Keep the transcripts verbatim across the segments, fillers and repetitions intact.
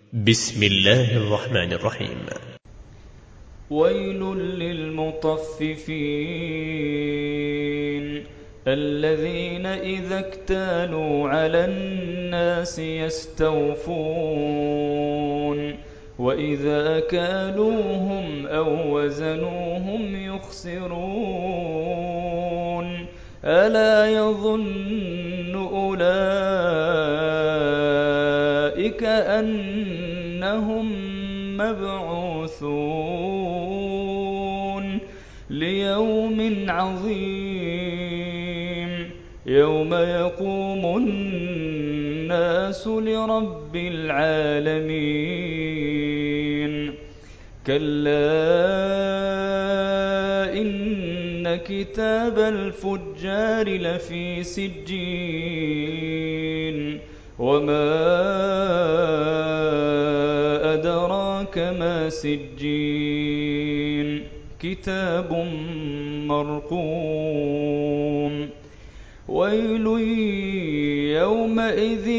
بسم الله الرحمن الرحيم. ويل للمطففين الذين إذا اكتالوا على الناس يستوفون وإذا كالوهم أو وزنوهم يخسرون ألا يظن أولئك أنهم مبعوثون ليوم عظيم يوم يقوم الناس لرب العالمين كلا إن كتاب الفجار لفي سجين وما أدراك ما سجين كتاب مرقوم ويل يومئذ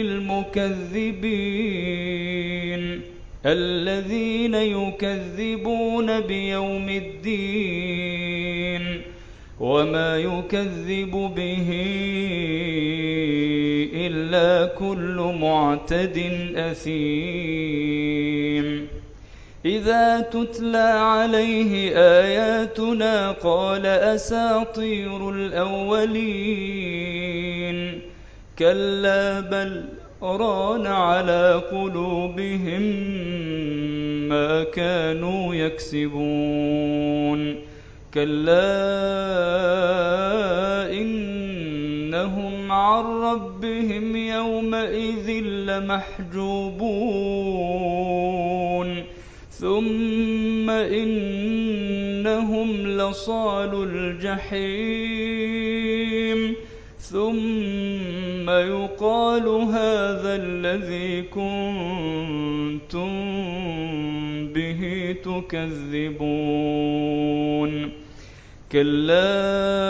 للمكذبين الذين يكذبون بيوم الدين وما يكذب به إلا كل معتد أثيم إذا تتلى عليه آياتنا قال أساطير الأولين كلا بل ران على قلوبهم ما كانوا يكسبون كلا إنهم عن ربهم يومئذ لمحجوبون ثم إنهم لصالو الجحيم ثم يقال هذا الذي كنتم به تكذبون كلا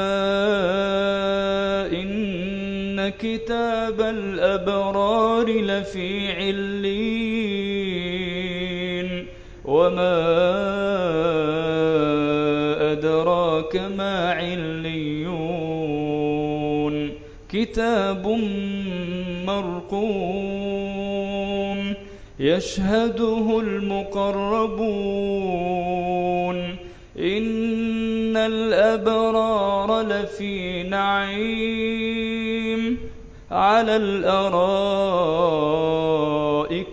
إن كتاب الأبرار لفي عليين وما أدراك ما عليون كتاب مرقوم يشهده المقربون إن الأبرار لفي نعيم على الأرائك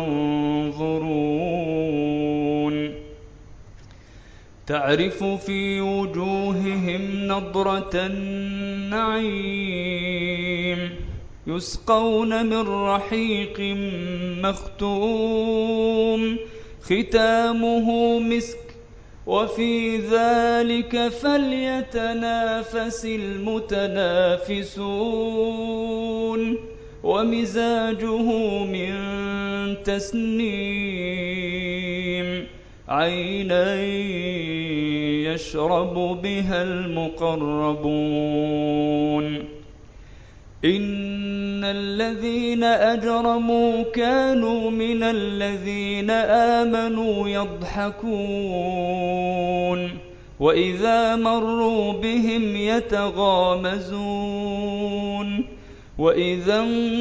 ينظرون تعرف في وجوههم نضرة النعيم يسقون من رحيق مختوم ختامه مسك وفي ذلك فليتنافس المتنافسون ومزاجه من تسنيم عينا يشرب بها المقربون إن الذين أجرموا كانوا من الذين آمنوا يضحكون وإذا مروا بهم يتغامزون وإذا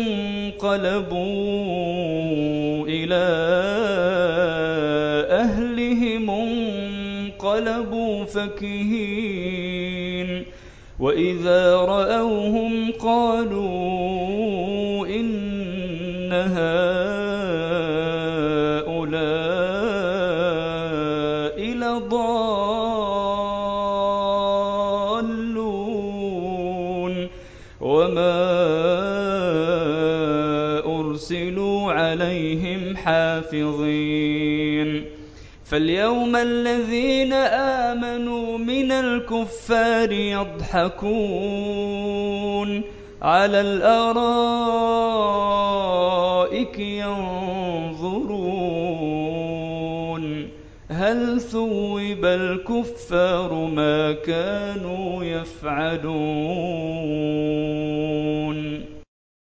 انقلبوا إلى أهلهم انقلبوا فكهين وإذا رأوهم قالوا إن هؤلاء لضالون وما أرسلوا عليهم حافظين فاليوم الذين آمنوا من الكفار يضحكون على الأرائك ينظرون هل ثوب الكفار ما كانوا يفعلون